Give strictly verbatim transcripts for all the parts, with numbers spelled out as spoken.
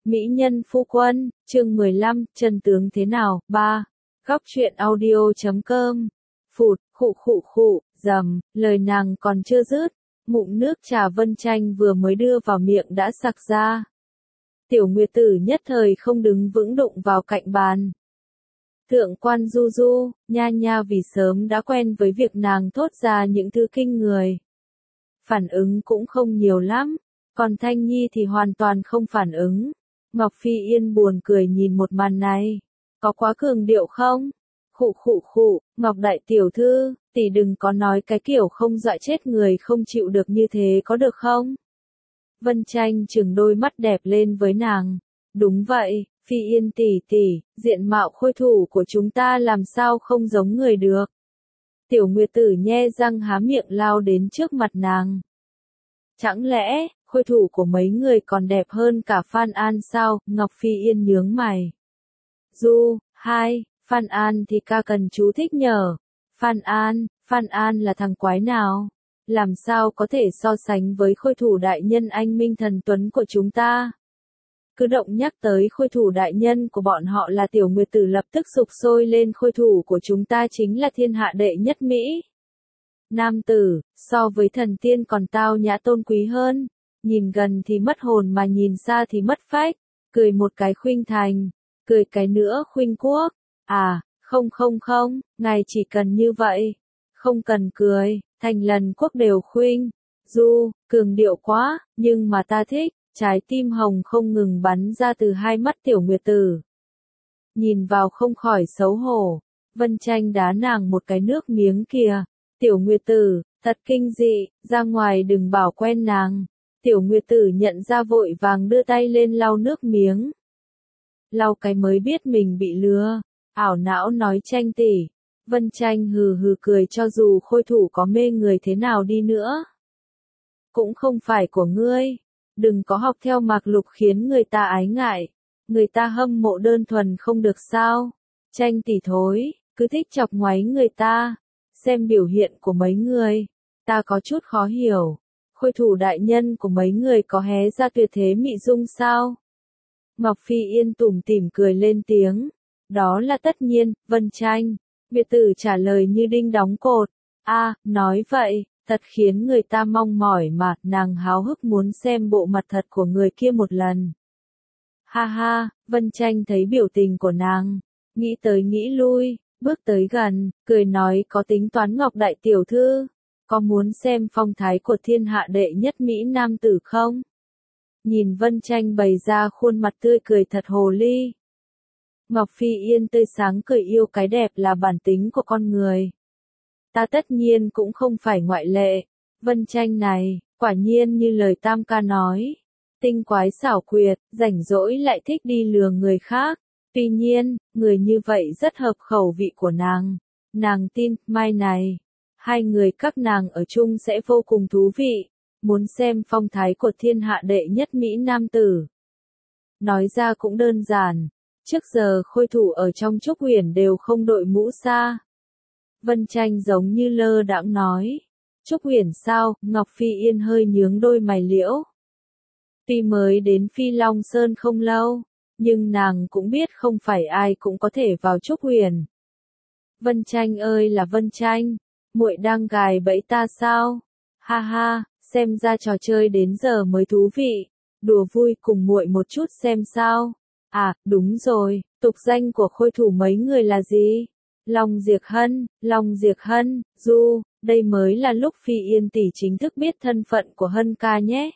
Mỹ nhân phu quân, chương mười lăm, chân tướng thế nào, ba. Góc truyện audio chấm com. Phụt, khụ khụ khụ, rầm, lời nàng còn chưa dứt, ngụm nước trà Vân Tranh vừa mới đưa vào miệng đã sặc ra. Tiểu Nguyệt Tử nhất thời không đứng vững đụng vào cạnh bàn. Thượng quan Du Du, nha nha vì sớm đã quen với việc nàng thốt ra những thứ kinh người. Phản ứng cũng không nhiều lắm, còn Thanh Nhi thì hoàn toàn không phản ứng. Ngọc Phi Yên buồn cười nhìn một màn này. Có quá cường điệu không? Khụ khụ khụ, Ngọc Đại Tiểu Thư, tỷ đừng có nói cái kiểu không dọa chết người không chịu được như thế có được không? Vân Tranh trừng đôi mắt đẹp lên với nàng. Đúng vậy, Phi Yên tỷ tỷ, diện mạo khôi thủ của chúng ta làm sao không giống người được. Tiểu Nguyệt Tử nhe răng há miệng lao đến trước mặt nàng. Chẳng lẽ, khôi thủ của mấy người còn đẹp hơn cả Phan An sao? Ngọc Phi Yên nhướng mày. Du, hai, Phan An thì ca cần chú thích nhờ. Phan An, Phan An là thằng quái nào? Làm sao có thể so sánh với khôi thủ đại nhân anh Minh Thần Tuấn của chúng ta? Cứ động nhắc tới khôi thủ đại nhân của bọn họ là Tiểu Nguyệt Tử lập tức sục sôi lên. Khôi thủ của chúng ta chính là thiên hạ đệ nhất Mỹ. Nam tử, so với thần tiên còn tao nhã tôn quý hơn. Nhìn gần thì mất hồn mà nhìn xa thì mất phách. Cười một cái khuynh thành, cười cái nữa khuynh quốc. À, không không không, ngài chỉ cần như vậy. Không cần cười, thành lần quốc đều khuynh. Du, cường điệu quá, nhưng mà ta thích. Trái tim hồng không ngừng bắn ra từ hai mắt Tiểu Nguyệt Tử. Nhìn vào không khỏi xấu hổ. Vân Tranh đá nàng một cái nước miếng kìa. Tiểu Nguyệt Tử, thật kinh dị, ra ngoài đừng bảo quen nàng. Tiểu Nguyệt Tử nhận ra vội vàng đưa tay lên lau nước miếng. Lau cái mới biết mình bị lừa, ảo não nói Tranh tỷ. Vân Tranh hừ hừ cười, cho dù khôi thủ có mê người thế nào đi nữa. Cũng không phải của ngươi. Đừng có học theo Mạc Lục khiến người ta ái ngại. Người ta hâm mộ đơn thuần không được sao. Tranh tỷ thối, cứ thích chọc ngoáy người ta. Xem biểu hiện của mấy người, ta có chút khó hiểu. Khôi thủ đại nhân của mấy người có hé ra tuyệt thế mị dung sao? Ngọc Phi Yên tủm tỉm cười lên tiếng. Đó là tất nhiên, Vân Tranh. Nguyệt Tử trả lời như đinh đóng cột. A, à, nói vậy, thật khiến người ta mong mỏi mà. Nàng háo hức muốn xem bộ mặt thật của người kia một lần. Ha ha, Vân Tranh thấy biểu tình của nàng, nghĩ tới nghĩ lui. Bước tới gần, cười nói, có tính toán Ngọc Đại Tiểu Thư, có muốn xem phong thái của thiên hạ đệ nhất Mỹ Nam tử không? Nhìn Vân Tranh bày ra khuôn mặt tươi cười thật hồ ly. Ngọc Phi Yên tươi sáng cười, yêu cái đẹp là bản tính của con người. Ta tất nhiên cũng không phải ngoại lệ. Vân Tranh này, quả nhiên như lời Tam ca nói. Tinh quái xảo quyệt, rảnh rỗi lại thích đi lừa người khác. Tuy nhiên, người như vậy rất hợp khẩu vị của nàng. Nàng tin, mai này, hai người các nàng ở chung sẽ vô cùng thú vị. Muốn xem phong thái của thiên hạ đệ nhất Mỹ Nam tử. Nói ra cũng đơn giản. Trước giờ khôi thủ ở trong Trúc Huyền đều không đội mũ sa. Vân Tranh giống như lơ đãng nói. Trúc Huyền sao? Ngọc Phi Yên hơi nhướng đôi mày liễu. Tuy mới đến Phi Long Sơn không lâu, nhưng nàng cũng biết không phải ai cũng có thể vào Trúc Huyền. Vân Tranh ơi là Vân Tranh, muội đang gài bẫy ta sao? Ha ha, xem ra trò chơi đến giờ mới thú vị, đùa vui cùng muội một chút xem sao. À, đúng rồi, tục danh của khôi thủ mấy người là gì? Long Diệc Hân, Long Diệc Hân, Du, đây mới là lúc Phi Yên tỷ chính thức biết thân phận của Hân ca nhé.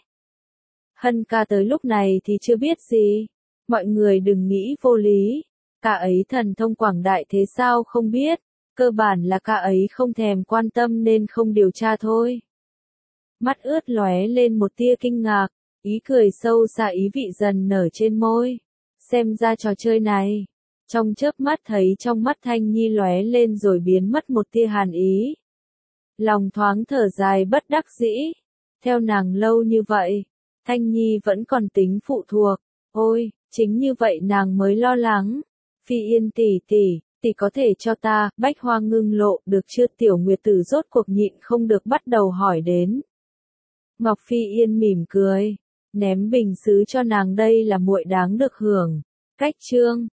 Hân ca tới lúc này thì chưa biết gì. Mọi người đừng nghĩ vô lý. Ca ấy thần thông quảng đại thế sao không biết. Cơ bản là ca ấy không thèm quan tâm nên không điều tra thôi. Mắt ướt lóe lên một tia kinh ngạc. Ý cười sâu xa ý vị dần nở trên môi. Xem ra trò chơi này. Trong chớp mắt thấy trong mắt Thanh Nhi lóe lên rồi biến mất một tia hàn ý. Lòng thoáng thở dài bất đắc dĩ. Theo nàng lâu như vậy, Thanh Nhi vẫn còn tính phụ thuộc. Ôi, chính như vậy nàng mới lo lắng. Phi Yên tỷ tỷ, tỷ có thể cho ta, Bách Hoa ngưng lộ, được chưa? Tiểu Nguyệt Tử rốt cuộc nhịn không được bắt đầu hỏi đến. Ngọc Phi Yên mỉm cười. ném bình sứ cho nàng đây là muội đáng được hưởng. Cách chương